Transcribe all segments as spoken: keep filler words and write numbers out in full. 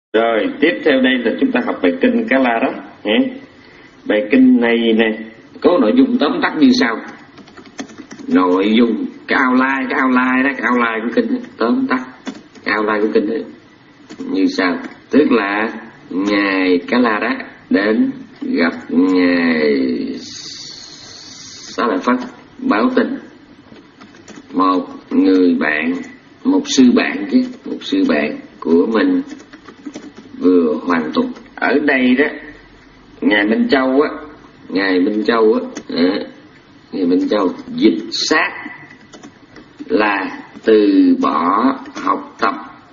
Rồi tiếp theo đây là chúng ta học bài kinh Cá La đó. Bài kinh này nè có nội dung tóm tắt như sau. Nội dung cái outline, cái outline đó, cái outline của kinh đó, tóm tắt cái outline của kinh đó như sau. Tức là ngài Cá La đó đến gặp ngài Xá Lợi Phất báo tin một người bạn, một sư bạn chứ, một sư bạn của mình vừa hoàn tục. Ở đây đó, ngài Minh Châu á, ngài Minh Châu á, à, ngài Minh Châu dịch sát là từ bỏ học tập.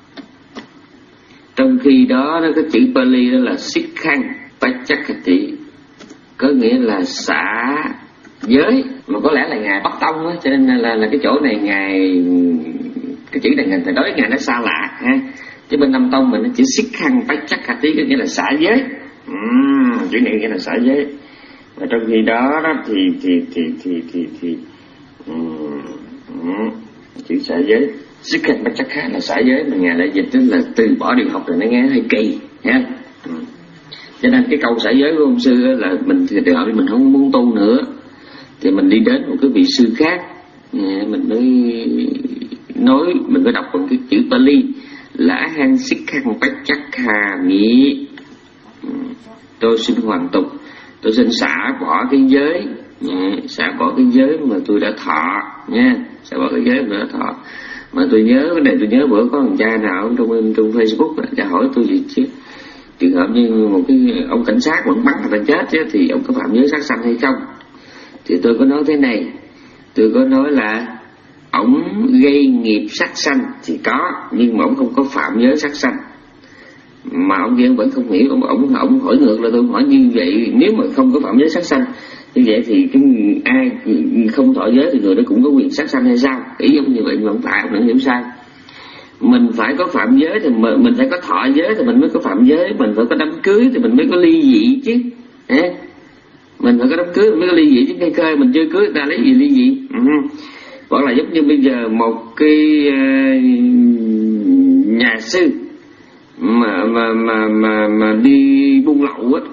Trong khi đó nó có chữ Pali đó là Sikkhan Pachakati, có nghĩa là xả giới, mà có lẽ là ngài Bắc Tông á, cho nên là là cái chỗ này ngài cái chữ này ngài đối với ngài nó xa lạ ha. Chứ bên Nam Tông mình nó chữ Sikkhan Pachakati có nghĩa là xả giới. Uhm, chữ này nghĩa là xả giới. Và trong khi đó đó thì thì thì thì thì, thì um, um, chữ xả giới Sikkhan Pachakati là xả giới, mà ngài lại dịch tức là từ bỏ điều học, rồi nó nghe hơi kỳ ha. Um. Cho nên cái câu xả giới của ông sư là mình thì được mình không muốn tu nữa thì mình đi đến một cái vị sư khác, mình mới nói, mình mới đọc bằng cái chữ Pali là Han Sikkhan Pachakami, tôi xin hoàn tục, tôi xin xả bỏ cái giới, xả bỏ cái giới mà tôi đã thọ nha, xả bỏ cái giới mà tôi đã thọ. Mà tôi nhớ cái này, tôi nhớ bữa có thằng cha nào trong trong Facebook cha hỏi tôi gì chứ, trường hợp như một cái ông cảnh sát vẫn bắn người ta chết chứ, thì ông có phạm giới sát sanh hay không? Thì tôi có nói thế này, tôi có nói là ổng gây nghiệp sát sanh thì có, nhưng mà ổng không có phạm giới sát sanh. Mà ông kia vẫn không hiểu, ông ổng ổng hỏi ngược là tôi hỏi như vậy, nếu mà không có phạm giới sát sanh như vậy thì cái ai không thọ giới thì người đó cũng có quyền sát sanh hay sao? Ý ông như vậy mà không phải, ông đừng hiểu sai. Mình phải có phạm giới thì mình, mình phải có thọ giới thì mình mới có phạm giới, mình phải có đám cưới thì mình mới có ly dị chứ. À, mình phải có đám cưới mình mới có ly dị chứ, cây khơi mình chưa cưới người ta lấy gì ly dị. Uh-huh. Hoặc là giống như bây giờ một cái uh, nhà sư mà mà mà mà mà đi buôn lậu á,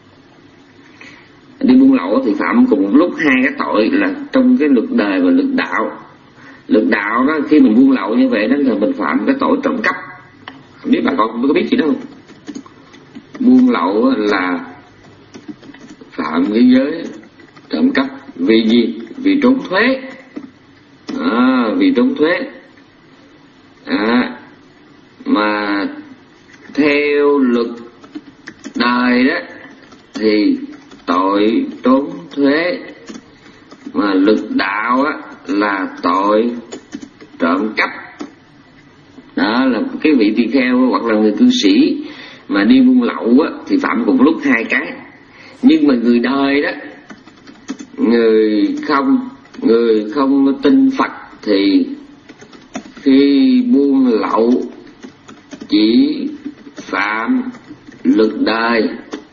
đi buôn lậu thì phạm cùng một lúc hai cái tội là trong cái luật đời và luật đạo. Luật đạo đó, khi mình buôn lậu như vậy đó là mình phạm cái tội trộm cắp. Không biết bà con có biết gì đâu. Buôn lậu là phạm cái giới trộm cắp. Vì gì? Vì trốn thuế. À, vì trốn thuế. À, mà theo luật đời đó thì tội trốn thuế, mà luật đạo á là tội trộm cắp. Đó là cái vị tỳ kheo hoặc là người cư sĩ mà đi buôn lậu á thì phạm cùng lúc hai cái. Nhưng mà người đời đó, người không người không tin Phật thì khi buôn lậu chỉ phạm luật đời,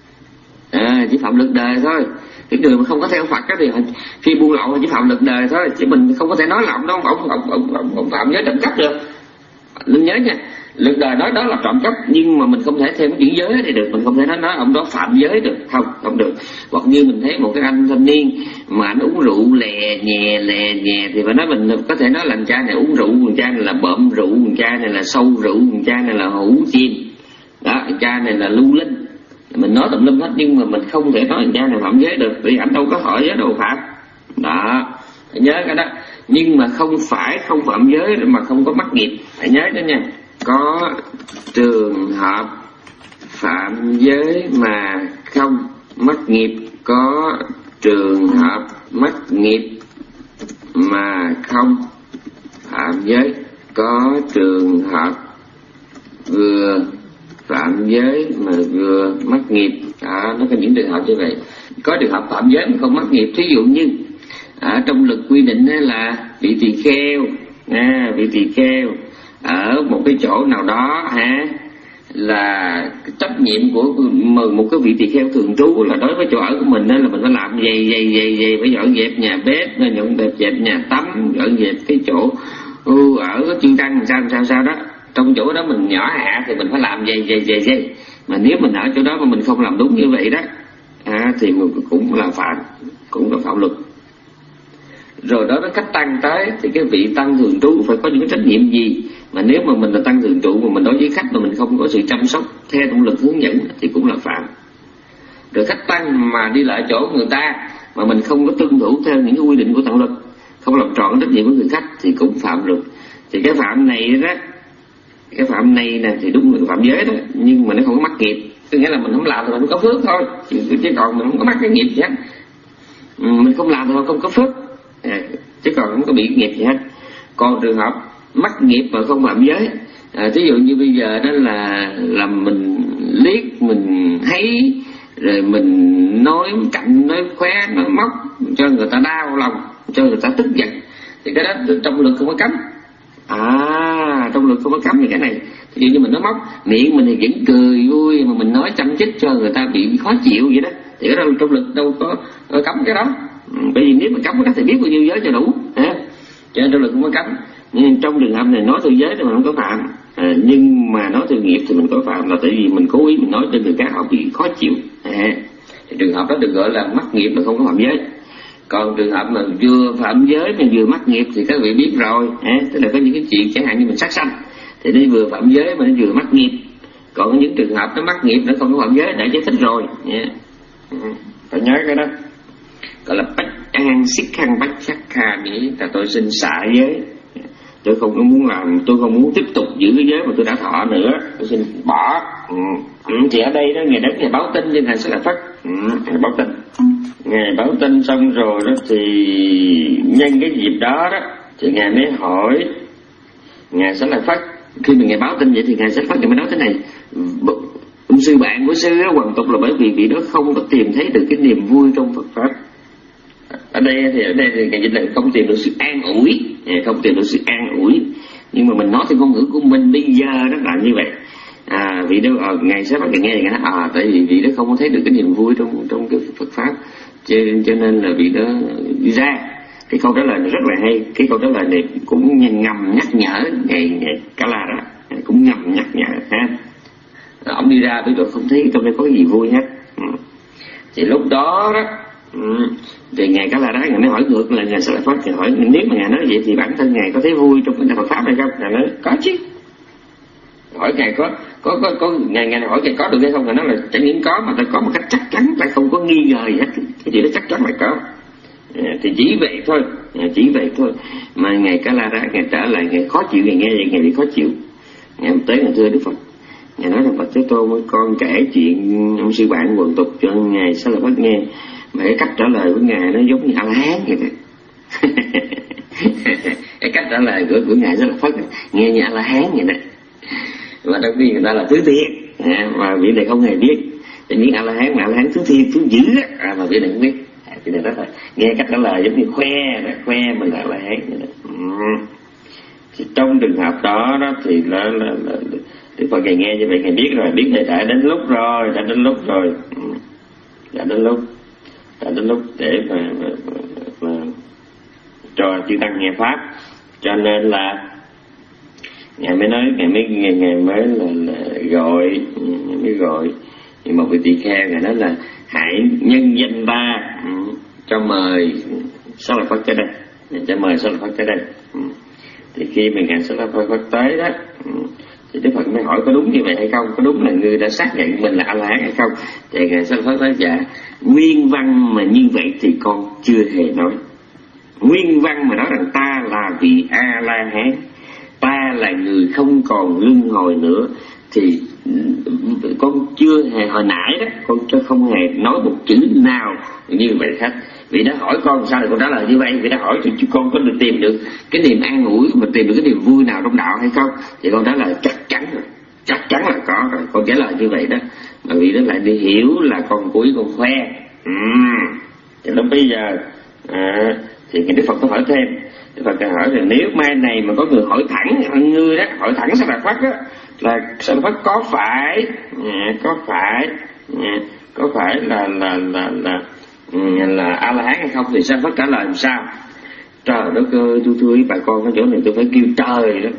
à, chỉ phạm luật đời thôi. Cái người mà không có theo Phật á thì khi buôn lậu chỉ phạm luật đời thôi, chứ mình không có thể nói là ông đó ông ông ông ông, ông phạm giới trộm cắp được. Nên nhớ nha, luật đời nói đó là trộm cắp, nhưng mà mình không thể thêm cái chữ giới thì được, mình không thể nói nói ông đó phạm giới được, không không được. Hoặc như mình thấy một cái anh thanh niên mà anh uống rượu lè nhè lè nhè thì phải nói mình có thể nói là anh cha này uống rượu, anh cha này là bợm rượu, anh cha này là sâu rượu, anh cha này là hủ chim đó, anh cha này là lưu linh. Mình nói tùm lum hết, nhưng mà mình không thể nói anh cha này phạm giới được, vì anh đâu có hỏi giới đâu phạm. Đó, phải nhớ cái đó. Nhưng mà không phải không phạm giới mà không có mắc nghiệp, phải nhớ đó nha. Có trường hợp phạm giới mà không mắc nghiệp, có trường hợp mắc nghiệp mà không phạm giới, có trường hợp vừa phạm giới mà vừa mắc nghiệp. Đó, nó có những trường hợp như vậy. Có trường hợp phạm giới mà không mắc nghiệp, thí dụ như ở trong luật quy định là vị tỳ kheo, à, vị tỳ kheo ở một cái chỗ nào đó ha, là trách nhiệm của một cái vị tỳ kheo thường trú là đối với chỗ ở của mình đó là mình phải làm vậy vậy vậy vậy, phải dọn dẹp nhà bếp, dọn dẹp dẹp nhà tắm, dọn dẹp cái chỗ ở chư tăng sao sao sao đó. trong chỗ đó mình nhỏ hạ thì mình phải làm vậy vậy vậy vậy, mà nếu mình ở chỗ đó mà mình không làm đúng như vậy đó à, thì cũng là phạm, cũng là phạm luật. Rồi đó nó khách tăng tới thì cái vị tăng thường trú phải có những cái trách nhiệm gì, mà nếu mà mình là tăng thường trụ mà mình đối với khách mà mình không có sự chăm sóc theo động lực hướng dẫn thì cũng là phạm. Rồi khách tăng mà đi lại chỗ người ta mà mình không có tuân thủ theo những cái quy định của tăng luật, không làm trọn trách nhiệm của người khách thì cũng phạm luật. Thì cái phạm này đó, cái phạm này nè thì đúng là phạm giới đó, nhưng mà nó không có mắc nghiệp, có nghĩa là mình không làm thì mình không có phước thôi, chứ, chứ còn mình không có mắc cái nghiệp gì hết. Mình không làm thì mình không có phước, à, chứ còn không có bị nghiệp gì hết. Còn trường hợp mắc nghiệp mà không phạm giới, à, ví dụ như bây giờ đó là làm mình liếc, mình thấy, rồi mình nói cạnh, nói khóe, nói móc cho người ta đau lòng, cho người ta tức giận, thì cái đó trong luật không có cấm. À, trong luật không có cấm như cái này. Ví dụ như mình nói móc, miệng mình thì vẫn cười vui mà mình nói chăm chích cho người ta bị khó chịu vậy đó, thì cái đó trong luật đâu có, có cấm cái đó. Bởi vì nếu mà cấm cái đó thì biết bao nhiêu giới cho đủ, ha? Cho nên trong luật không có cấm. Nhưng trong trường hợp này nói từ giới thì mình không có phạm, à, nhưng mà nói từ nghiệp thì mình có phạm, là tại vì mình cố ý mình nói cho người khác họ bị khó chịu, à, thì trường hợp đó được gọi là mắc nghiệp mà không có phạm giới. Còn trường hợp mà vừa phạm giới mà vừa mắc nghiệp thì các vị biết rồi, à, tức là có những cái chuyện chẳng hạn như mình sát sanh thì nó vừa phạm giới mà nó vừa mắc nghiệp. Còn có những trường hợp nó mắc nghiệp nó không có phạm giới đã giải thích rồi, yeah. Phải nhớ cái đó gọi là bách an xích khăn bách khắc kha, nghĩa là tôi xin xả giới, tôi không có muốn làm, tôi không muốn tiếp tục giữ cái giới mà tôi đã thọ nữa, tôi xin bỏ. Ừ. Thì ở đây đó ngày đến ngày báo tin cho ngài sẽ là phát, ừ, ngày báo tin, ngày báo tin xong rồi đó thì nhân cái dịp đó đó thì ngài mới hỏi ngài sẽ là phát. Khi mà ngài báo tin vậy thì ngài sẽ phát ngài mới nói thế này: ông sư bạn của sư á, hoàn tục là bởi vì vị đó không có tìm thấy được cái niềm vui trong Phật pháp. Ở đây thì ở đây thì ngài dịch là không tìm được sự an ủi, không tìm được sự an ủi. Nhưng mà mình nói theo ngôn ngữ của mình bây giờ đó là như vậy. À, vị đó à, ngài sẽ bắt ngài nghe ngài nói à, tại vì vị đó không có thấy được cái niềm vui trong trong cái Phật pháp, cho, cho nên là vị đó đi ra. Cái câu đó là rất là hay, cái câu đó là này cũng ngầm nhắc nhở ngài ngài Cả La đó, cũng ngầm nhắc nhở ha. Ông đi ra tôi không thấy trong đây có gì vui hết. Ừ. Thì lúc đó đó ừ, thì ngài Cả La đó ngài mới hỏi ngược là ngài sẽ lại phát, ngài hỏi nếu mà ngài nói vậy thì bản thân ngài có thấy vui trong cái Phật pháp này không? Ngài nói có chứ. Hỏi ngài có có có có ngài ngài hỏi ngài có được hay không? Ngài nói là chẳng những có mà ta có một cách chắc chắn, ta không có nghi ngờ gì hết, cái gì đó chắc chắn là có. À, thì chỉ vậy thôi, à, chỉ vậy thôi mà ngài Cả La đó ngài trở lại ngài khó chịu, ngài nghe vậy ngài bị khó chịu. Ngài tới ngài thưa Đức Phật, ngài nói là Phật Thế Tôn với con kể chuyện ông sư bạn quần tục cho ngài Xá Lợi Phất nghe, mà cái cách trả lời của ngài nó giống như A La Hán vậy đó. Cái cách trả lời của, của ngài Xá Lợi Phất nghe như A La Hán vậy đó, mà trong khi người ta là thứ thiệt, à, mà vị này không hề biết. Chỉ biết A La Hán mà A La Hán thứ thiệt thứ dữ á, à, mà vị này không biết. À, vị này đó là nghe cách trả lời giống như khoe đó, khoe mình là A La Hán vậy đó. Ừ. Thì trong trường hợp đó đó thì là, là, là, là Đức Phật ngài nghe như vậy ngài biết rồi, biết ngài đã đến lúc rồi, đã đến lúc rồi, ừ. đã đến lúc, đã đến lúc để mà, mà, mà, mà cho chư tăng nghe pháp. Cho nên là ngài mới nói, ngài mới ngài, ngài mới là, là gọi, ngài mới gọi thì một vị tỳ kheo, ngài nói là hãy nhân danh ta, ừ, cho mời Xá Lợi Phất tới đây, cho mời Xá Lợi Phất tới đây. Ừ. Thì khi mà ngài Xá Lợi Phất tới đó, ừ, thì Đức Phật mới hỏi có đúng như vậy hay không, có đúng là ngươi đã xác nhận mình là A La Hán hay không. Thì ngài Xá Lợi Phất nói dạ, nguyên văn mà như vậy thì con chưa hề nói. Nguyên văn mà nói rằng ta là vị A La Hán, ta là người không còn luân hồi nữa, thì con chưa hề, hồi nãy đó con không hề nói một chữ nào như vậy hết. Vì đã hỏi con sao thì con trả lời như vậy. Vì đã hỏi thì con có được tìm được cái niềm an ủi mà tìm được cái niềm vui nào trong đạo hay không, thì con trả lời chắc chắn rồi, chắc chắn là có rồi. Con trả lời như vậy đó, mà vì đó lại đi hiểu là con cuối con khoe. Ừ. Thì lúc bây giờ à, thì Đức Phật có hỏi thêm. Đức Phật hỏi là nếu mai này mà có người hỏi thẳng hơn ngươi đó, hỏi thẳng Xá Lợi Phất đó, là Xá Lợi Phất có phải à, có phải à, có phải là là là là là A La Hán hay không, thì Xá Lợi Phất trả lời làm sao? Trời đất ơi, tôi thưa với bà con, cái chỗ này tôi phải kêu trời đó.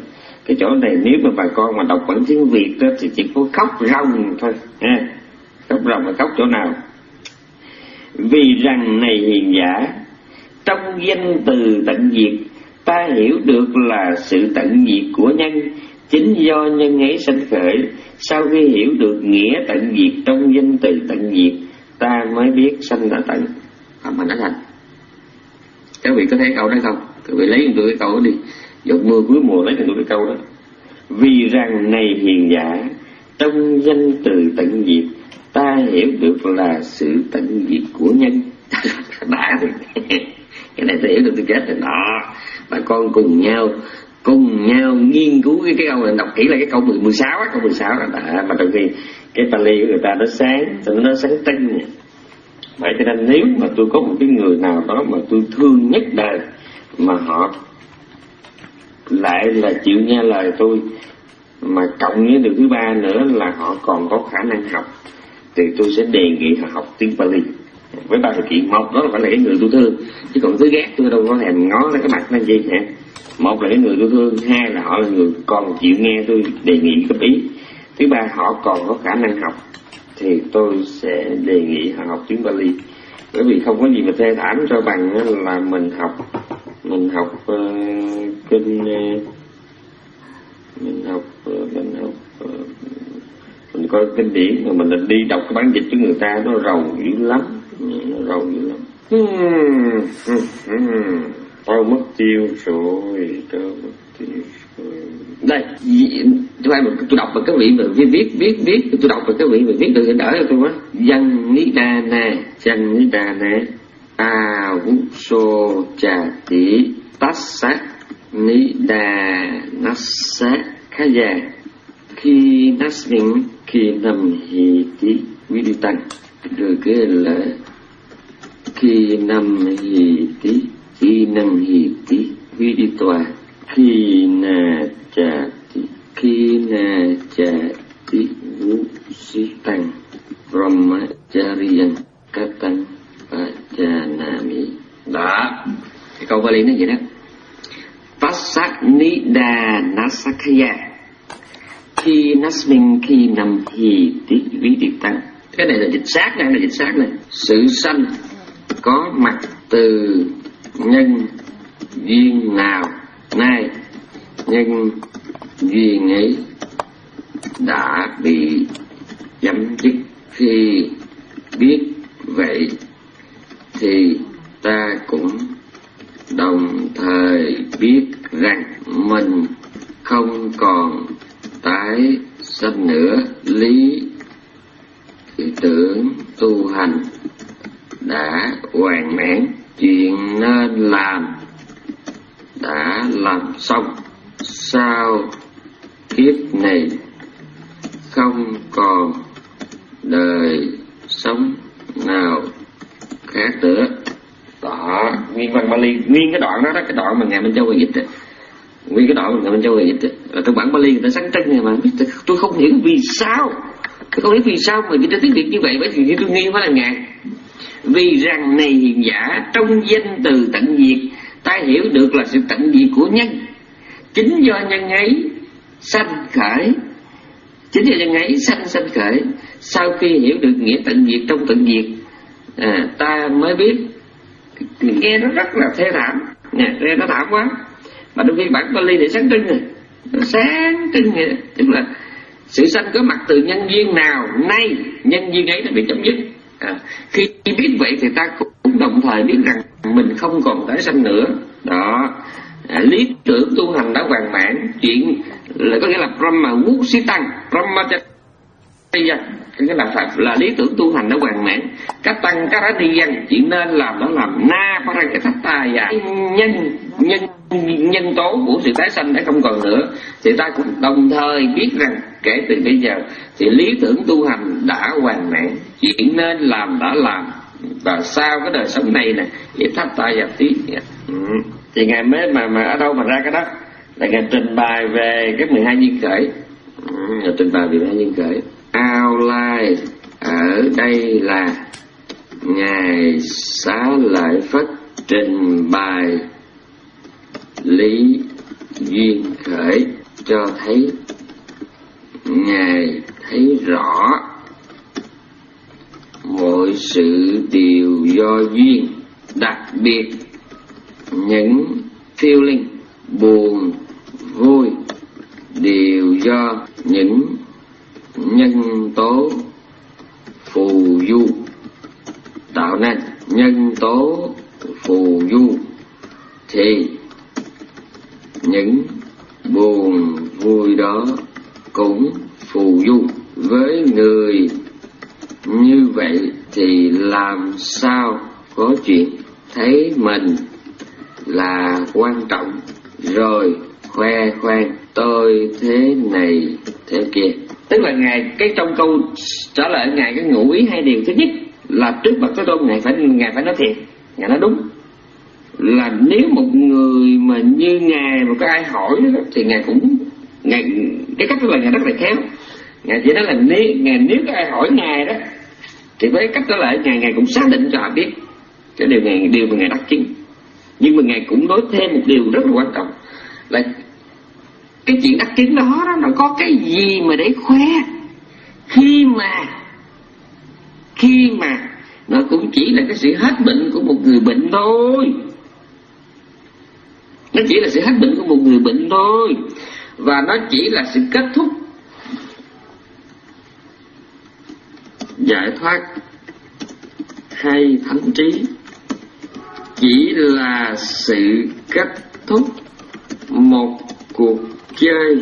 Cái chỗ này nếu mà bà con mà đọc bản tiếng Việt đó, thì chỉ có khóc ròng thôi ha. Khóc ròng là khóc chỗ nào? Vì rằng này hiền giả, trong danh từ tận diệt, ta hiểu được là sự tận diệt của nhân, chính do nhân ấy sanh khởi. Sau khi hiểu được nghĩa tận diệt trong danh từ tận diệt, ta mới biết sanh là tận. Mà mình nói thành. Các vị có thấy câu đó không? Các vị lấy được cái câu đó đi. Giọt mưa cuối mùa lấy được cái câu đó. Vì rằng này hiền giả, trong danh từ tận diệt, ta hiểu được là sự tận diệt của nhân. Đã thì cái này ta hiểu được tôi chết rồi đó. Bà con cùng nhau cùng nhau nghiên cứu cái, cái câu này, đọc kỹ là cái câu mười sáu á, câu mười sáu đó đã. Mà trong khi cái Pali của người ta nó sáng, nó sáng tinh nha. Vậy cho nên nếu mà tôi có một cái người nào đó mà tôi thương nhất đời, mà họ lại là chịu nghe lời tôi, mà cộng với điều thứ ba nữa là họ còn có khả năng học, thì tôi sẽ đề nghị họ học tiếng Pali với ba điều kiện. Một đó là phải là cái người tôi thương, chứ còn thứ ghét tôi đâu có thèm ngó lên cái mặt nên gì hả. Một là cái người tôi thương, hai là họ là người còn chịu nghe tôi đề nghị góp ý, thứ ba họ còn có khả năng học, thì tôi sẽ đề nghị họ học tiếng Pali. Bởi vì không có gì mà thê thảm cho bằng là mình học mình học uh, kinh uh, mình học uh, mình học uh, mình coi kinh điển mà mình đi đọc cái bản dịch cho người ta, nó rầu dữ lắm, nó rầu dữ lắm. Tôi mất tiêu rồi, tôi mất tiêu rồi. Đây, tôi tôi đọc vào cái vị mà viết viết viết viết, tôi đọc vào cái vị mà viết được đỡ cho tôi quá. Dân ní đa na, dân ní đa na, a vũ so trà tỷ, tát sát ní đa nát sát khá già, khi nát minh khi nằm hì tí quý đi tăng, rồi cái là khi nằm hì tí khi nằm hì tí quý đi tòa, khi na trà tí khi na trà tí vũ sĩ tăng brahmacharyan katang pajanami. Đó, cái câu Pali nó vậy đó. Tassat nida nasakaya khi nasmin khi nằm hì tí quý đi tăng. Cái này là dịch sát, đây là dịch sát này. Sự sanh có mặt từ nhân duyên nào nay, nhân duyên ấy đã bị chấm dứt. Khi biết vậy thì ta cũng đồng thời biết rằng mình không còn tái sanh nữa. Lý tưởng tu hành đã hoàn mãn, chuyện nên làm đã làm xong, sau kiếp này không còn đời sống nào khác nữa. Đó, nguyên văn Pali, nguyên cái đoạn đó, đó cái đoạn mà Ngài Minh Châu dịch rồi. Nguyên cái đoạn mà Ngài Minh Châu dịch rồi. Là trong bản Pali người ta sáng trưng này mà, tôi không hiểu vì sao, tôi không hiểu vì sao mà người ta tiếng Việt như vậy. Bởi vì tôi nghi phải là Ngài. Vì rằng này hiền giả, trong danh từ tận diệt, ta hiểu được là sự tận diệt của nhân, chính do nhân ấy sanh khởi, chính do nhân ấy sanh sanh khởi. Sau khi hiểu được nghĩa tận diệt trong tận diệt, à, ta mới biết. Nghe nó rất là thê thảm, nè, nghe nó thảm quá. Mà đôi khi bản Pali để sáng trưng này, nó sáng trưng này, tức là sự sanh có mặt từ nhân duyên nào nay, nhân duyên ấy nó bị chấm dứt. À, khi biết vậy thì ta cũng đồng thời biết rằng mình không còn tái sanh nữa. Đó, à, lý tưởng tu hành đã hoàn mãn, chuyện là có nghĩa là Brahma Vũ Sĩ Tăng, Brahmacharya, cái là Phật là lý tưởng tu hành đã hoàn mãn. Các tăng các ra đi dân, chuyện nên làm đó làm na parang cái thất tài và nhân nhân nhân tố của sự tái sanh đã không còn nữa, thì ta cũng đồng thời biết rằng kể từ bây giờ thì lý tưởng tu hành đã hoàn mãn, chuyện nên làm đã làm, và sau cái đời sống này nè thì thất tài và tí. Ừ. Thì Ngài mới mà mà ở đâu mà ra cái đó là Ngài trình bày về cái mười hai duyên khởi. Ừ, Ngài trình bày về mười hai duyên khởi. Ao lai ở đây là Ngài Xá Lợi Phất trình bày lý duyên khởi. cho thấy Ngài thấy rõ mọi sự đều do duyên, đặc biệt những feeling buồn, vui đều do những nhân tố phù du tạo nên. Nhân tố phù du thì những buồn vui đó cũng phù du. Với người như vậy thì làm sao có chuyện thấy mình là quan trọng rồi khoe khoang tôi thế này thế kia. Tức là Ngài, cái trong câu trả lời Ngài cái ngụ ý hai điều. Thứ nhất là trước mặt Thế Tôn Ngài phải Ngài phải nói thiệt, Ngài nói đúng là nếu một người mà như Ngài mà có ai hỏi đó, thì Ngài cũng Ngài, cái cách là Ngài rất là khéo. Ngài chỉ nói là nếu Ngài nếu có ai hỏi Ngài đó thì với cách trả lời Ngài Ngài cũng xác định cho họ biết cái điều Ngài điều mà Ngài đắc chứng. Nhưng mà Ngài cũng nói thêm một điều rất là quan trọng là cái chuyện đắc chứng đó, đó nó có cái gì mà để khoe khi mà khi mà nó cũng chỉ là cái sự hết bệnh của một người bệnh thôi. Nó chỉ là sự hết bệnh của một người bệnh thôi. Và nó chỉ là sự kết thúc giải thoát hay thánh trí, chỉ là sự kết thúc một cuộc chơi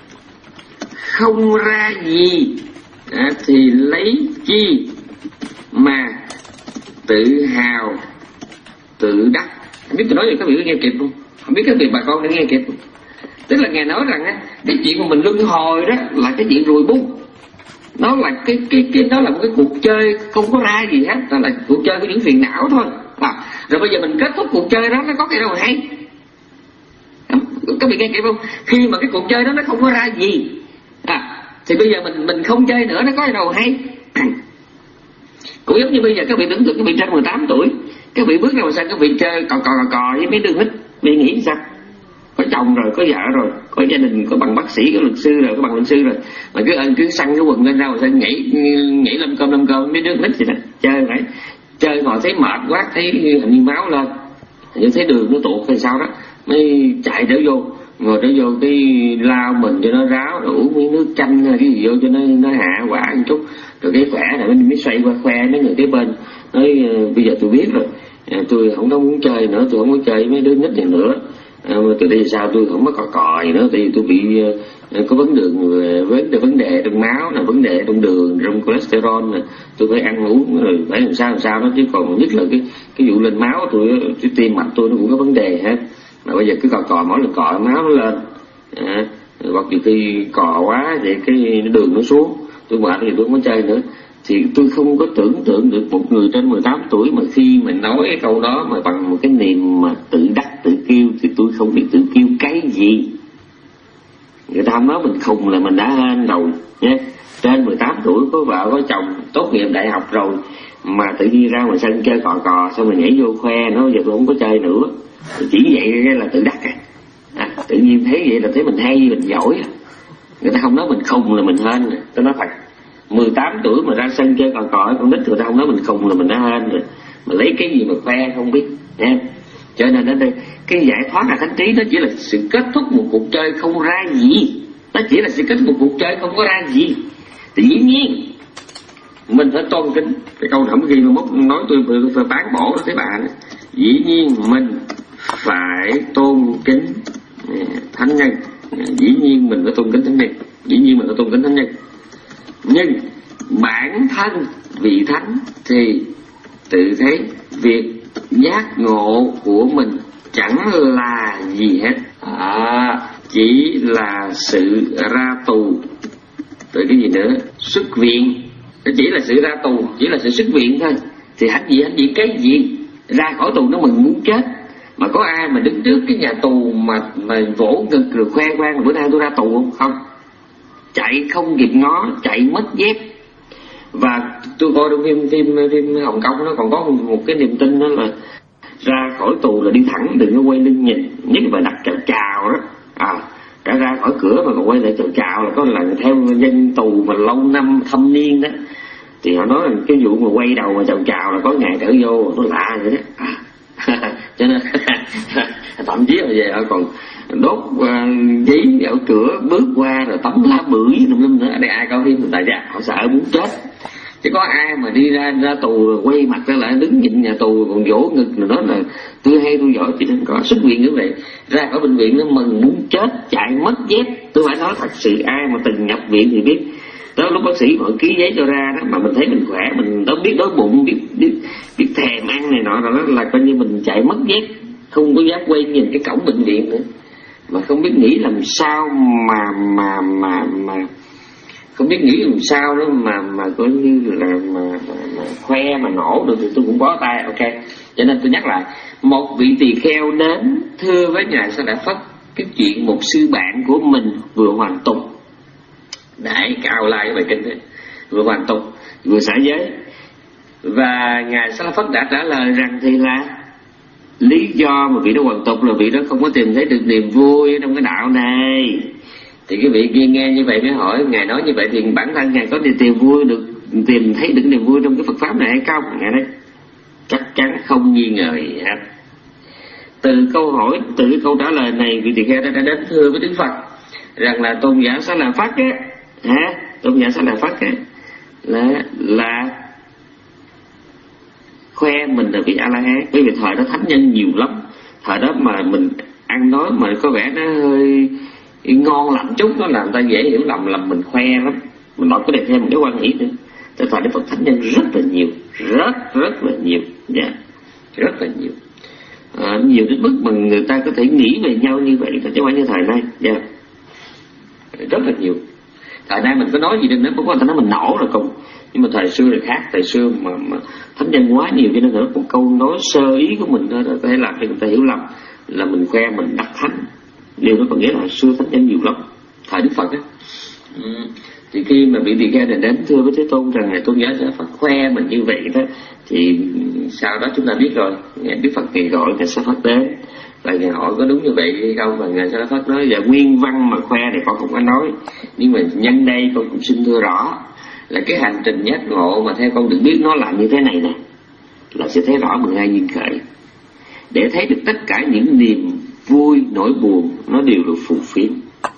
không ra gì, à, thì lấy chi mà tự hào tự đắc. Không biết tôi nói gì các vị có nghe kịp không? Không biết các vị bà con đã nghe kịp không? Tức là Ngài nói rằng á, cái chuyện mà mình luân hồi đó là cái chuyện rùi bút. Nó là cái cái cái đó là một cái cuộc chơi không có ra gì hết, đó là cuộc chơi của những phiền não thôi. À, rồi bây giờ mình kết thúc cuộc chơi đó, nó có cái đâu hay? Các vị nghe kịp không? Khi mà cái cuộc chơi đó nó không có ra gì, à, thì bây giờ mình mình không chơi nữa, nó có cái đâu hay? Cũng giống như bây giờ các vị tưởng tượng các vị trên mười tám tuổi, các vị bước ra ngoài sân, các vị chơi cò cò cò cò với mấy đứa nít, vị nghĩ sao? Có chồng rồi, có vợ rồi, có gia đình, có bằng bác sĩ, có luật sư rồi, có bằng luật sư rồi, mà cứ ơn cứ săn cái quần lên ra ngoài sân nhảy nhảy lâm cơm lâm cơm mấy đứa nít vậy đó, chơi vậy, chơi ngồi thấy mệt quá, thấy hình như máu lên, hình như thấy đường nó tuột hay sao đó, mới chạy trở vô, ngồi trở vô cái lao mình cho nó ráo, rồi uống miếng nước chanh hay cái gì vô cho nó nó hạ quả một chút, rồi cái khỏe này mới xoay qua khoe mấy người kế bên, nói bây giờ tôi biết rồi, tôi không có muốn chơi nữa, tôi không có chơi với mấy đứa nít này nữa. À, từ đây sao tôi không có cò cò gì nữa, thì tôi bị uh, có vấn đề vấn đề vấn đề trong máu là vấn đề trong đường, trong cholesterol nè, tôi phải ăn uống rồi phải làm sao làm sao đó, chứ còn nhất là cái cái vụ lên máu tôi, cái tim mạch tôi nó cũng có vấn đề hết. Mà bây giờ cứ cò cò mỗi lần cò máu nó lên, à, hoặc nhiều khi cò quá thì cái đường nó xuống, tôi mệt thì tôi không có chơi nữa. Thì tôi không có tưởng tượng được một người trên mười tám tuổi mà khi mình nói cái câu đó mà bằng một cái niềm mà tự đắc tự kiêu, thì tôi không biết tự kiêu cái gì. Người ta nói mình khùng là mình đã hên rồi nhé. Trên mười tám tuổi có vợ có chồng, tốt nghiệp đại học rồi mà tự nhiên ra ngoài sân chơi cò cò xong rồi nhảy vô khoe nói giờ tôi không có chơi nữa, chỉ vậy là tự đắc à. À, tự nhiên thấy vậy là thấy mình hay, mình giỏi à. Người ta không nói mình khùng là mình hên. Tôi nói thật, mười tám tuổi mà ra sân chơi cò cò con nít, người ta không nói mình khùng là mình đã hên rồi, mà lấy cái gì mà khoe không biết nha. Cho nên ở đây cái giải thoát là thánh trí, nó chỉ là sự kết thúc một cuộc chơi không ra gì. Nó chỉ là sự kết thúc một cuộc chơi không có ra gì. Thì dĩ nhiên mình phải tôn kính. Cái câu thẩm ghi mà mốt nói tôi phải bán bổ đó thấy bà đó. Dĩ nhiên mình phải tôn kính thánh nhân. Dĩ nhiên mình phải tôn kính thánh nhân. Dĩ nhiên mình phải tôn kính thánh nhân. Nhưng bản thân vị thánh thì tự thấy việc giác ngộ của mình chẳng là gì hết, à, chỉ là sự ra tù. Từ cái gì nữa? Xuất viện. Chỉ là sự ra tù, chỉ là sự xuất viện thôi. Thì hãnh gì, hãnh gì cái gì? Ra khỏi tù nó mừng muốn chết. Mà có ai mà đứng trước cái nhà tù mà, mà vỗ ngực rồi khoe khoang bữa nay tôi ra tù không? Không. Chạy không kịp ngó, chạy mất dép. Và tôi coi trong phim phim phim Hồng Kông nó còn có một cái niềm tin đó là ra khỏi tù là đi thẳng, đừng có quay lưng nhìn, nhất là đặt chào chào đó, à, đã ra khỏi cửa mà còn quay lại chào chào là có lần theo dân tù mà lâu năm thâm niên đó, thì họ nói là cái vụ mà quay đầu mà chào chào là có ngày trở vô, nó lạ vậy đó. À. Cho nên thậm chí là về họ còn đốt uh, giấy ở cửa bước qua rồi tấm lá bưởi tùm lum nữa. Đây ai coi phim người ta ra họ sợ muốn chết, chứ có ai mà đi ra ra tù rồi quay mặt ra lại đứng nhìn nhà tù còn vỗ ngực rồi nói là tôi hay tôi giỏi, chỉ nên có xuất viện như vậy ra khỏi bệnh viện nó mừng muốn chết chạy mất dép. Tôi phải nói thật sự ai mà từng nhập viện thì biết đó, lúc bác sĩ họ ký giấy cho ra đó mà mình thấy mình khỏe, mình đó biết đói bụng, biết biết biết thèm ăn này nọ, rồi đó là coi như mình chạy mất dép, không có dám quay nhìn cái cổng bệnh viện nữa, mà không biết nghĩ làm sao mà mà mà mà không biết nghĩ làm sao đó mà mà coi như là mà, mà, mà khoe mà nổ được thì tôi cũng bó tay. Ok, cho nên tôi nhắc lại, một vị tỳ kheo đến thưa với ngài Sa Lợi Phất cái chuyện một sư bạn của mình vừa hoàn tục, để cao lai bài kinh đấy, vừa hoàn tục vừa xả giới, và ngài Sa Lợi Phất đã trả lời rằng thì là lý do mà vị đó hoàn tục là vị đó không có tìm thấy được niềm vui trong cái đạo này. Thì cái vị kia nghe như vậy mới hỏi, ngài nói như vậy thì bản thân ngài có đi tìm vui được, tìm thấy được niềm vui trong cái Phật pháp này hay không? Ngài nói chắc chắn không nghi ngờ gì hết. Từ câu hỏi, từ cái câu trả lời này, vị tỳ kheo đã, đã đến thưa với Đức Phật rằng là tôn giả Sa Lợi Phất á, hả? Tôn giả Sa Lợi Phất á là là khoe mình là vị A La Hán, bởi vì thời đó thánh nhân nhiều lắm, thời đó mà mình ăn nói mà có vẻ nó hơi ngon lành chút, nó làm ta dễ hiểu lầm lầm mình khoe lắm. Mình nói có đẹp thêm một cái quan nghĩ nữa, tại thời Đức Phật thánh nhân rất là nhiều, rất rất là nhiều, dạ, yeah, rất là nhiều, à, nhiều đến mức mà người ta có thể nghĩ về nhau như vậy, chứ không phải như thời nay, dạ, yeah. Rất là nhiều. Thời nay mình có nói gì đến nữa, có người ta nói mình nổ rồi cùng, nhưng mà thời xưa là khác, thời xưa mà, mà thánh nhân quá nhiều cho nên là một câu nói sơ ý của mình thôi có thể làm cho người ta hiểu lầm là mình khoe mình đắc thánh. Điều đó còn nghĩa là xưa thánh nhân nhiều lắm, thời Đức Phật á. Ừ. Thì khi mà vị tỳ kheo này đến thưa với Thế Tôn rằng ngài tôn giả Sa Lợi Phất khoe mình như vậy đó, thì sau đó chúng ta biết rồi, ngài Đức Phật ngài gọi ngài Sa Lợi Phất đến và ngài hỏi có đúng như vậy hay không, và ngài Sa Lợi Phất nói dạ nguyên văn mà khoe thì con không có nói, nhưng mà nhân đây con cũng xin thưa rõ là cái hành trình giác ngộ mà theo con được biết nó là như thế này nè, là sẽ thấy rõ mười hai duyên khởi, để thấy được tất cả những niềm vui nỗi buồn nó đều được phù phiếm.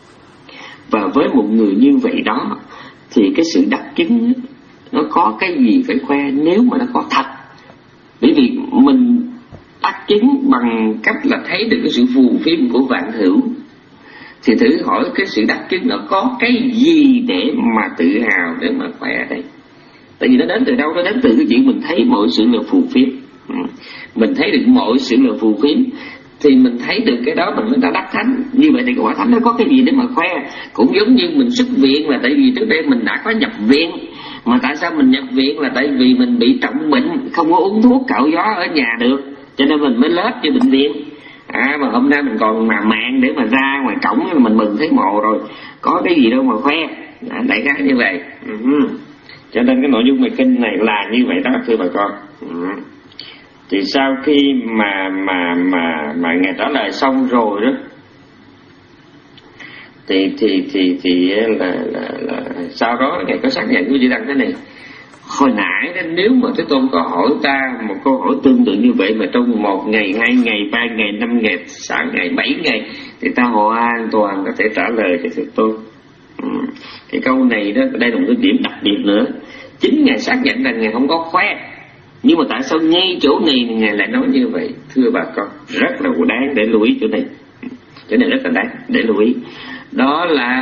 Và với một người như vậy đó thì cái sự đắc chứng nó có cái gì phải khoe nếu mà nó có thật. Bởi vì mình đắc chứng bằng cách là thấy được cái sự phù phiếm của vạn hữu, thì thử hỏi cái sự đắc chứng nó có cái gì để mà tự hào, để mà khoe đây. Tại vì nó đến từ đâu? Nó đến từ cái chuyện mình thấy mọi sự là phù phiếm. Mình thấy được mọi sự là phù phiếm thì mình thấy được cái đó mình mới đã đắc thánh. Như vậy thì quả thánh nó có cái gì để mà khoe. Cũng giống như mình xuất viện là tại vì trước đây mình đã có nhập viện. Mà tại sao mình nhập viện là tại vì mình bị trọng bệnh, không có uống thuốc cạo gió ở nhà được, cho nên mình mới lết cho bệnh viện. À mà hôm nay mình còn mà mạng để mà ra ngoài cổng là mình mừng thấy mồ rồi, có cái gì đâu mà khoe. À, đại khái như vậy. Uh-huh. Cho nên cái nội dung bài kinh này là như vậy đó thưa bà con. Uh-huh. Thì sau khi mà mà mà mà ngài trả lời xong rồi đó, thì thì thì thì là là, là sau đó ngài có xác nhận với Di Đăng thế này: hồi nãy đó, nếu mà Thế Tôn có hỏi ta một câu hỏi tương tự như vậy mà trong một ngày, hai ngày, ba ngày, năm ngày, sáu ngày, bảy ngày thì ta hoàn toàn có thể trả lời cho Thế Tôn. Ừ. Cái câu này đó, đây là một cái điểm đặc biệt nữa. Chính ngài xác nhận rằng ngài không có khoe, nhưng mà tại sao ngay chỗ này ngài lại nói như vậy? Thưa bà con, rất là đáng để lưu ý chỗ này. Chỗ này rất là đáng để lưu ý. Đó là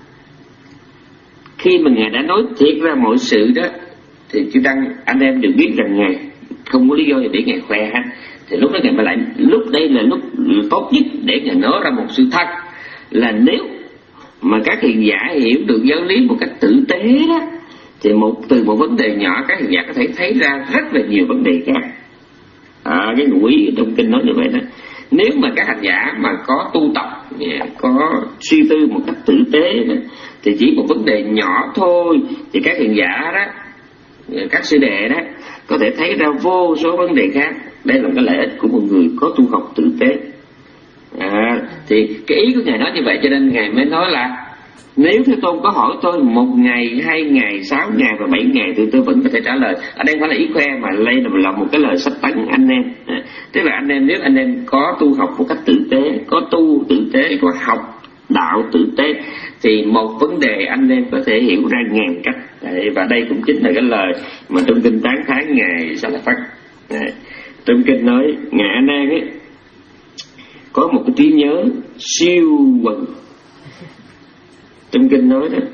khi mà ngài đã nói thiệt ra mọi sự đó, thì chúng ta anh em đều biết rằng ngài không có lý do gì để ngài khoe hết. Thì lúc đó ngài mới lại, lúc đây là lúc tốt nhất để ngài nói ra một sự thật, là nếu mà các hiền giả hiểu được giáo lý một cách tử tế đó, thì một từ một vấn đề nhỏ các hiền giả có thể thấy ra rất là nhiều vấn đề khác. À, cái ngụy trong kinh nói như vậy đó. Nếu mà các hành giả mà có tu tập, có suy tư một cách tử tế đó, thì chỉ một vấn đề nhỏ thôi thì các hiền giả đó, các sư đệ đó có thể thấy ra vô số vấn đề khác. Đây là cái lợi ích của một người có tu học tử tế. À, Thì cái ý của Ngài nói như vậy, cho nên Ngài mới nói là nếu Thế Tôn có hỏi tôi một ngày, hai ngày, sáu ngày và bảy ngày thì tôi vẫn có thể trả lời. Ở đây không phải là ý khoe mà đây là một cái lời sách tấn anh em. Tức là anh em, nếu anh em có tu học một cách tử tế, có tu tử tế, có học đạo tử tế, thì một vấn đề anh em có thể hiểu ra ngàn cách. Đấy, và đây cũng chính là cái lời mà trong kinh tán thán Ngài Sa La Phất. Trong kinh nói Ngài A Nan ấy có một cái trí nhớ siêu quần. Trong kinh nói đó,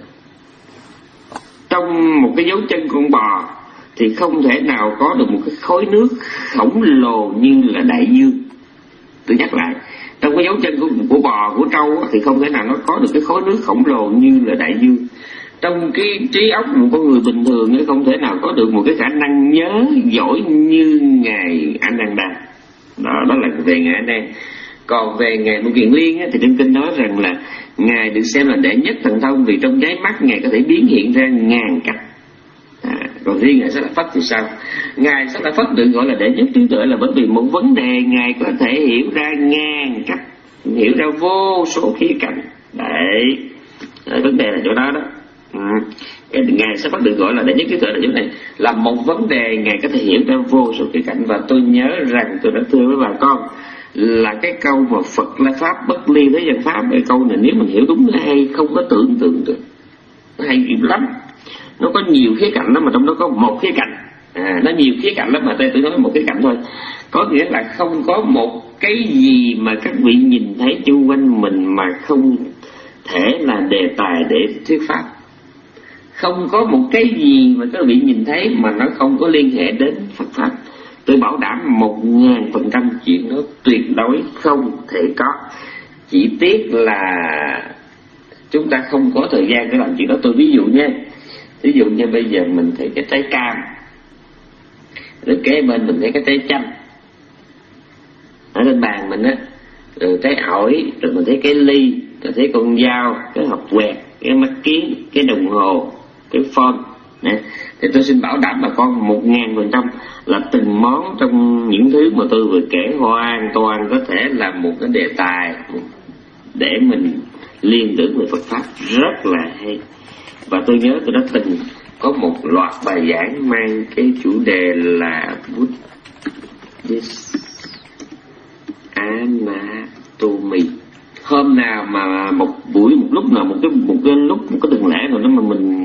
trong một cái dấu chân con bò thì không thể nào có được một cái khối nước khổng lồ như là đại dương. Tôi nhắc lại, trong cái dấu chân của, của bò, của trâu thì không thể nào nó có được cái khối nước khổng lồ như là đại dương. Trong cái trí óc của một con người bình thường nó không thể nào có được một cái khả năng nhớ giỏi như Ngài A Nan Đa. Đó, đó là về Ngài A Nan. Còn về Ngài Mục Kiền Liên á, thì trong kinh nói rằng là Ngài được xem là đệ nhất thần thông vì trong nháy mắt Ngài có thể biến hiện ra ngàn cách. À, còn riêng Ngài Sa La Phất thì sao? Ngài Sa La Phất được gọi là đệ nhất trí tuệ là bởi vì một vấn đề Ngài có thể hiểu ra ngàn cách, hiểu ra vô số khía cạnh. Đấy, Đấy vấn đề là chỗ đó đó. À, Ngài Sa La Phất được gọi là đệ nhất trí tuệ là chỗ này, là một vấn đề Ngài có thể hiểu ra vô số khía cạnh. Và tôi nhớ rằng tôi đã thưa với bà con là cái câu mà Phật là pháp bất ly thế gian pháp, cái câu này nếu mình hiểu đúng nó hay không có tưởng tượng được, nó hay lắm. Nó có nhiều khía cạnh lắm mà trong đó có một khía cạnh. À, nó nhiều khía cạnh lắm mà tôi nói một khía cạnh thôi. Có nghĩa là không có một cái gì mà các vị nhìn thấy chung quanh mình mà không thể là đề tài để thuyết pháp. Không có một cái gì mà các vị nhìn thấy mà nó không có liên hệ đến Phật pháp. Tôi bảo đảm một ngàn phần trăm chuyện đó tuyệt đối không thể có. Chỉ tiếc là chúng ta không có thời gian để làm chuyện đó. Tôi ví dụ nha, ví dụ như bây giờ mình thấy cái trái cam, rồi kế bên mình thấy cái trái chanh ở trên bàn mình á, rồi trái ổi, rồi mình thấy cái ly, rồi thấy con dao, cái hộp quẹt, cái mắt kiến, cái đồng hồ, cái phone nè. Thì tôi xin bảo đảm bà con một ngàn phần trăm là từng món trong những thứ mà tôi vừa kể hoàn toàn có thể là một cái đề tài để mình liên tưởng về Phật pháp rất là hay. Và tôi nhớ tôi đã từng có một loạt bài giảng mang cái chủ đề là Buddhist Anatomy. Hôm nào mà một buổi, một lúc nào, một cái một cái lúc, một cái tuần lễ nào đó mà mình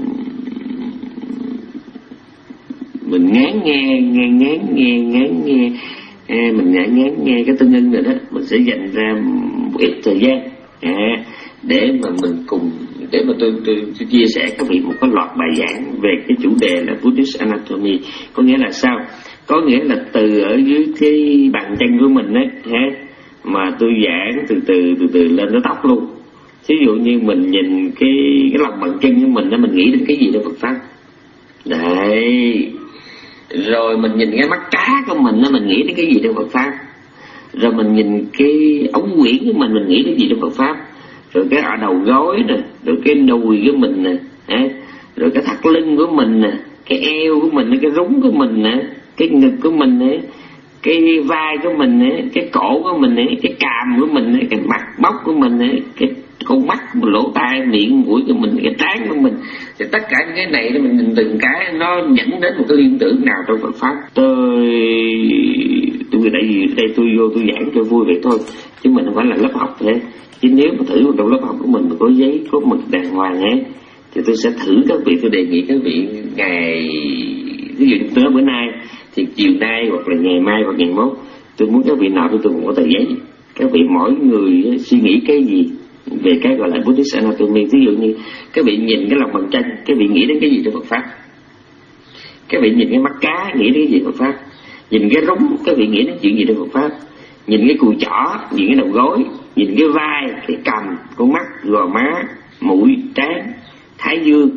mình ngán nghe, nghe ngán nghe, ngán nghe, à, mình ngán ngán nghe cái tương ưng rồi đó, mình sẽ dành ra một ít thời gian à, để mà mình cùng, để mà tôi, tôi, tôi chia sẻ các vị một cái loạt bài giảng về cái chủ đề là Buddhist Anatomy. Có nghĩa là sao? Có nghĩa là từ ở dưới cái bàn chân của mình ấy ha, mà tôi giảng từ từ từ từ lên tới tóc luôn. Ví dụ như mình nhìn cái cái lòng bàn chân của mình đó, mình nghĩ đến cái gì đó Phật pháp. Đấy. Rồi mình nhìn cái mắt cá của mình đó, mình nghĩ đến cái gì trong Phật pháp. Rồi mình nhìn cái ống quyển của mình, mình nghĩ đến gì trong Phật pháp. Rồi cái ở đầu gối nè, rồi cái đùi của mình nè, rồi cái thắt lưng của mình nè, cái eo của mình, cái rúng của mình nè, cái ngực của mình nè, cái vai của mình nè, cái cổ của mình nè, cái cằm của mình nè, cái mặt bóc của mình nè, cái con mắt, lỗ tai, miệng, mũi của mình, cái trán của mình. Thì tất cả những cái này mình nhìn từng cái nó dẫn đến một cái liên tưởng nào trong Phật pháp. Tôi tôi tại vì đây tôi vô tôi giảng cho vui vậy thôi, chứ mình không phải là lớp học thế. Chứ nếu mà thử trong lớp học của mình mà có giấy có mực đàng hoàng ấy, thì tôi sẽ thử các vị, tôi đề nghị các vị ngày, ví dụ tôi nói bữa nay thì chiều nay hoặc là ngày mai hoặc ngày mốt, tôi muốn các vị nào tôi từng có tờ giấy, các vị mỗi người suy nghĩ cái gì về cái gọi là Buddhist Anatomy. Ví dụ như các vị nhìn cái lòng bàn chân, các vị nghĩ đến cái gì trong Phật pháp. Các vị nhìn cái mắt cá, nghĩ đến cái gì Phật pháp. Nhìn cái rúng, các vị nghĩ đến chuyện gì trong Phật pháp. Nhìn cái cùi chỏ, nhìn cái đầu gối, nhìn cái vai, cái cằm, con mắt, gò má, mũi, trán, thái dương,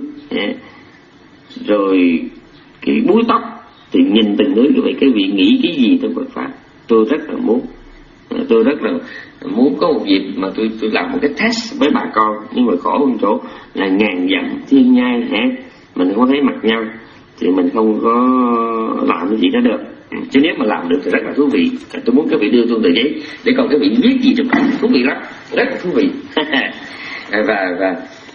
rồi cái búi tóc, thì nhìn từng thứ như vậy các vị nghĩ cái gì trong Phật pháp. Tôi rất là muốn tôi rất là muốn có một dịp mà tôi tôi làm một cái test với bà con, nhưng mà khổ hơn chỗ là ngàn dặm thiên nhai hả, mình không có thấy mặt nhau thì mình không có làm cái gì đó được. Chứ nếu mà làm được thì rất là thú vị. Tôi muốn các vị đưa tôi tờ giấy để coi các vị viết gì trong đó, thú vị lắm, rất là thú vị. và và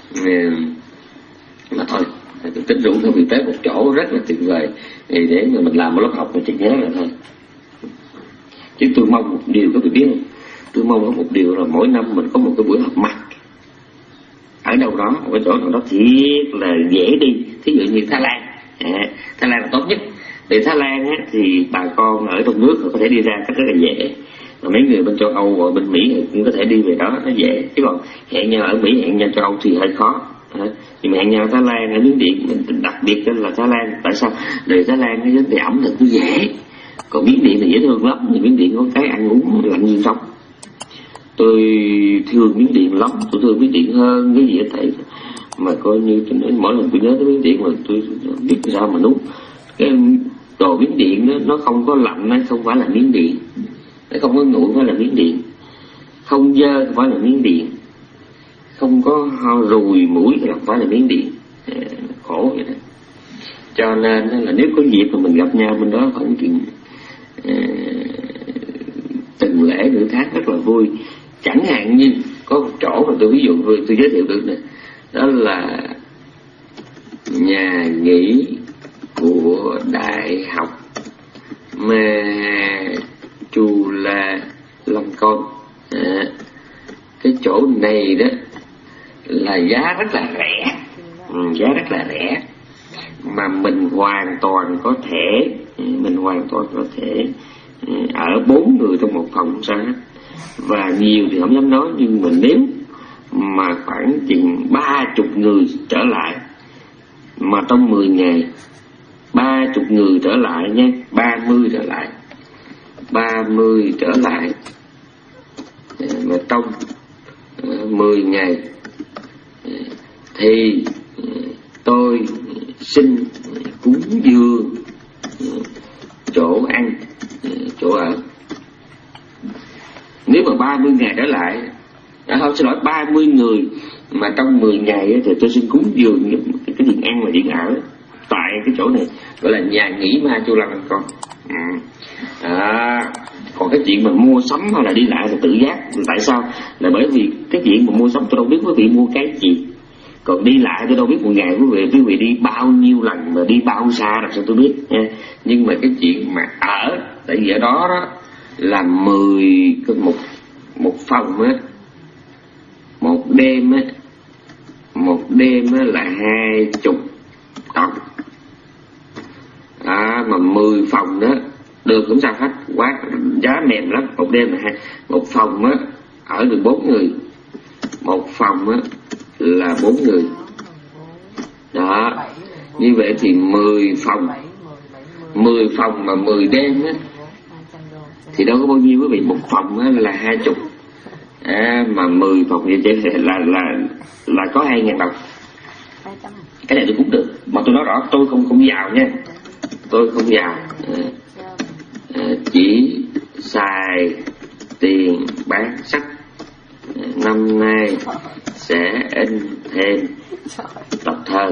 mà thôi, tôi tính rủ các vị tới một chỗ rất là tuyệt vời để, để mà mình làm một lớp học mà chỉ nhớ là thôi. Chứ tôi mong một điều các vị biết không? Tôi mong có một điều là mỗi năm mình có một cái buổi họp mặt ở đâu đó, ở chỗ nào đó thiệt là dễ đi. Thí dụ như Thái Lan, à, Thái Lan là tốt nhất. Vì Thái Lan á, thì bà con ở trong nước có thể đi ra cách rất là dễ. Mà mấy người bên châu Âu và bên Mỹ cũng có thể đi về đó, nó dễ. Chứ còn hẹn nhau ở Mỹ, hẹn nhau châu Âu thì hơi khó. À, nhưng mà hẹn nhau Thái Lan, ở Miến Điện, đặc biệt là Thái Lan. Tại sao? Đời Thái Lan cái vấn đề ẩm thực nó dễ. Còn Miến Điện thì dễ thương lắm. Nhưng Miến Điện có cái ăn uống lạnh như sống. Tôi thương Miến Điện lắm. Tôi thương Miến Điện hơn cái gì hết thảy. Mà coi như mỗi lần tôi nhớ tới Miến Điện mà tôi biết sao mà nuốt. Cái đồ Miến Điện đó, nó không có lạnh, nó không phải là Miến Điện. Nó không có nguội phải là Miến Điện. Không dơ phải là Miến Điện. Không có ho rùi mũi thì phải là Miến Điện. À, khổ vậy đó. Cho nên là nếu có dịp mà mình gặp nhau bên đó khoảng chuyện à, tuần lễ nửa tháng rất là vui. Chẳng hạn như có một chỗ mà tôi ví dụ tôi, tôi giới thiệu được nè, đó là nhà nghỉ của Đại học Chulalongkorn. À, cái chỗ này đó là giá rất là rẻ, ừ, giá rất là rẻ mà mình hoàn toàn có thể mình hoàn toàn có thể ở bốn người trong một phòng sao hết. Và nhiều thì không dám nói, nhưng mà nếu mà khoảng chừng ba chục người trở lại mà trong mười ngày, ba chục người trở lại nhé, ba mươi trở lại, ba mươi trở lại mà trong mười ngày thì tôi xin cúng dường chỗ ăn, chỗ ở. Nếu mà ba mươi ngày trở lại, à, không xin lỗi, ba mươi người mà trong mười ngày thì tôi xin cúng dường cái điện ăn và điện ở tại cái chỗ này, gọi là nhà nghỉ Ma Chulalongkorn. Ừ. À, còn cái chuyện mà mua sắm hay là đi lại là tự giác. Tại sao? Là bởi vì cái chuyện mà mua sắm tôi đâu biết quý vị mua cái gì. Còn đi lại tôi đâu biết một ngày quý vị quý vị đi bao nhiêu lần, mà đi bao xa làm sao tôi biết nha. Nhưng mà cái chuyện mà ở, tại vì ở đó đó là mười một một phòng á, một đêm á, một đêm á là hai chục đồng. À, mà mười phòng đó được cũng sao hết, quá giá mềm lắm. Một đêm là hai, một phòng á ở được bốn người, một phòng á là bốn người đó. Như vậy thì mười phòng, mười phòng mà mười đêm á thì đâu có bao nhiêu quý vị. Một phòng á là hai chục, à, mà mười phòng như thế là là là có hai ngàn đồng. Cái này tôi cũng được, mà tôi nói rõ tôi không không giàu nha, tôi không giàu, à, à, chỉ xài tiền bán sách. À, năm nay sẽ in thêm tập thơ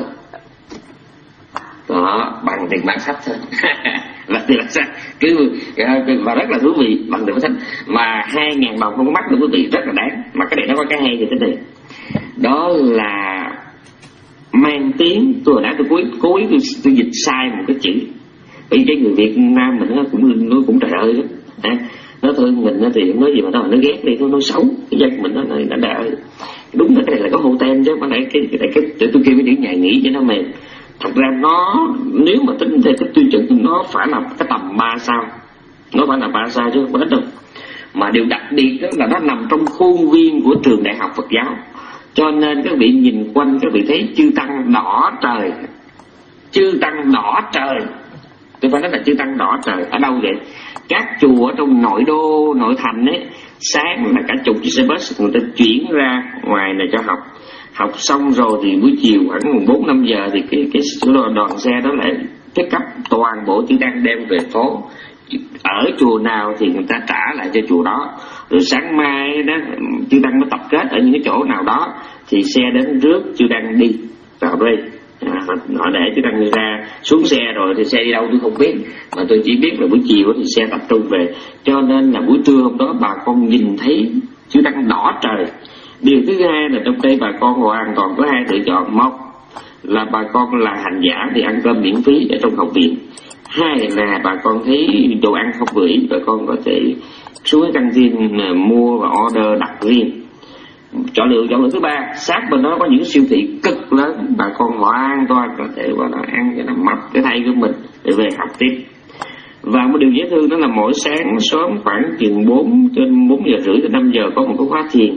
đó bằng tiền bán sách thôi. Là tiền bán sách cứ và rất là thú vị, bằng tiền bán sách mà hai ngàn đồng không có mắc được quý vị, rất là đáng. Mà cái này nó có cái hay như thế này, đó là mang tiếng, tôi hồi nãy tôi cố ý, cố ý tôi, tôi dịch sai một cái chữ, bởi vì cái người Việt Nam mình nó cũng nó cũng trời ơi đó, à, nó thương mình thì nói gì mà nó nó ghét đi, nó nói xấu cái dân mình, nó nói đã đợi. Đúng là cái này là có hotel chứ, mà lại cái cái cái để tôi kêu cái chữ nhà nghỉ cho nó mềm. Thật ra nó nếu mà tính theo cái tiêu chuẩn thì nó phải là cái tầm ba sao, nó phải là ba sao chứ không ít đâu. Mà điều đặc biệt đó là nó nằm trong khuôn viên của trường Đại học Phật giáo, cho nên các vị nhìn quanh các vị thấy chư tăng đỏ trời, chư tăng đỏ trời. Tôi phải nói là chư tăng đỏ trời. Ở đâu vậy? Các chùa ở trong nội đô, nội thành ấy, sáng là cả chục chiếc xe bus người ta chuyển ra ngoài này cho học. Học xong rồi thì buổi chiều khoảng bốn năm giờ thì cái cái đoàn, đoàn xe đó lại pick up toàn bộ chư tăng đem về phố. Ở chùa nào thì người ta trả lại cho chùa đó. Rồi sáng mai đó chư tăng nó tập kết ở những cái chỗ nào đó thì xe đến rước chư tăng đi vào đây. À, họ, họ để cái răng ra xuống xe rồi thì xe đi đâu tôi không biết, mà tôi chỉ biết là buổi chiều thì xe tập trung về. Cho nên là buổi trưa hôm đó bà con nhìn thấy chữ đăng đỏ trời. Điều thứ hai là trong đây bà con hoàn toàn có hai lựa chọn: một là bà con là hành giả thì ăn cơm miễn phí ở trong học viện, hai là bà con thấy đồ ăn không vừa ý, bà con có thể xuống cái căng tin mua và order đặt riêng. Chọn lựa chọn lựa thứ ba, sát bên đó có những siêu thị cực lớn, bà con hoàn toàn có thể qua đó ăn cho nó mập cái thay của mình để về học tiếp. Và một điều dễ thương đó là mỗi sáng sớm khoảng chừng bốn trên bốn giờ rưỡi đến năm giờ có một cái khóa thiền,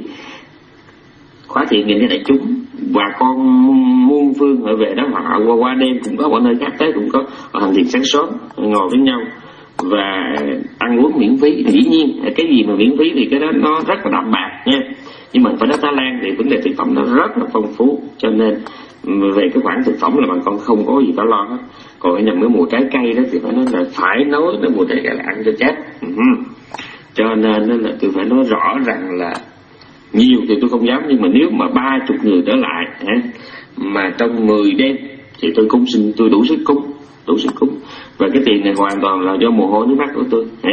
khóa thiền nhìn thấy đại chúng. Bà con muôn phương họ về đó, họ qua, qua đêm cũng có, qua nơi khác tới cũng có, họ hành thiền sáng sớm ngồi với nhau và ăn uống miễn phí. Dĩ nhiên cái gì mà miễn phí thì cái đó nó rất là đạm bạc nha, nhưng mà phải đất Thái Lan thì vấn đề thực phẩm nó rất là phong phú, cho nên về cái khoản thực phẩm là bà con không có gì phải lo hết. Còn cái nhầm cái mùa trái cây đó thì phải nói là phải nói cái mùa trái cây là ăn cho chết. Uh-huh. Cho nên là tôi phải nói rõ rằng là nhiều thì tôi không dám, nhưng mà nếu mà ba chục người trở lại hả, mà trong mười đêm thì tôi cúng xin, tôi đủ sức cúng, đủ sức cúng. Và cái tiền này hoàn toàn là do mồ hôi nước mắt của tôi hả.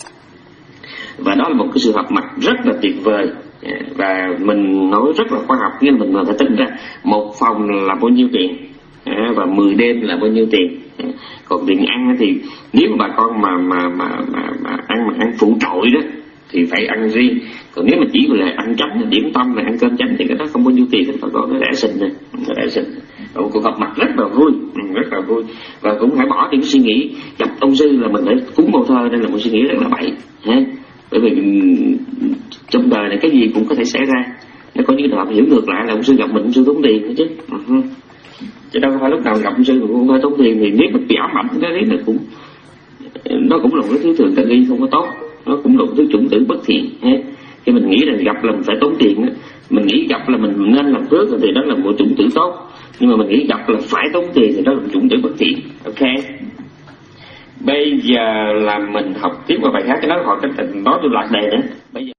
Và đó là một cái sự hợp mặt rất là tuyệt vời. Và mình nói rất là khoa học, nhưng mình phải tính ra một phòng là bao nhiêu tiền và mười đêm là bao nhiêu tiền. Còn tiền ăn thì nếu mà bà con mà mà mà mà, mà ăn mà ăn phụ trội đó thì phải ăn riêng. Còn nếu mà chỉ là ăn chấm, điểm tâm là ăn cơm chấm thì cái đó không bao nhiêu tiền, bà con nó rẻ xinh này, nó rẻ xinh. Một cuộc họp mặt rất là vui, rất là vui. Và cũng phải bỏ đi cái suy nghĩ gặp ông sư là mình phải cúng câu thơ, nên là một suy nghĩ rất là bậy ha. Bởi vì trong đời này cái gì cũng có thể xảy ra. Nó có những đoạn hiểu ngược lại là ông sư gặp mình, ông sư tốn tiền chứ. Uh-huh. Chứ đâu phải lúc nào gặp ông sư cũng không phải tốn tiền. Thì nếu mình bị ám ảnh cái đấy là cũng nó cũng là một cái thứ thường tình nghi không có tốt, nó cũng là một thứ chủng tử bất thiện ha. Khi mình nghĩ là gặp là mình phải tốn tiền đó, mình nghĩ gặp là mình nên làm phước thì đó là một chủng tử tốt, nhưng mà mình nghĩ gặp là phải tốn tiền thì đó là một chủng tử bất thiện. Ok, bây giờ là mình học tiếp qua bài khác, cái đó hỏi cái tình nói tôi lạc đề nữa. Bây giờ